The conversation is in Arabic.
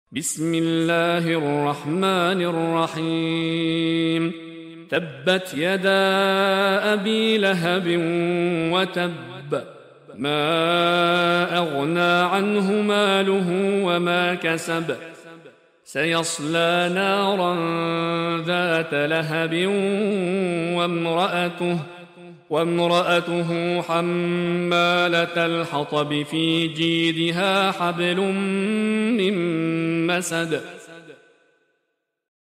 بسم الله الرحمن الرحيم. تبت يدا أبي لهب وتب، ما أغنى عنه ماله وما كسب، سيصلى نارا ذات لهب وامرأته حمالة الحطب في جيدها حبل من مسد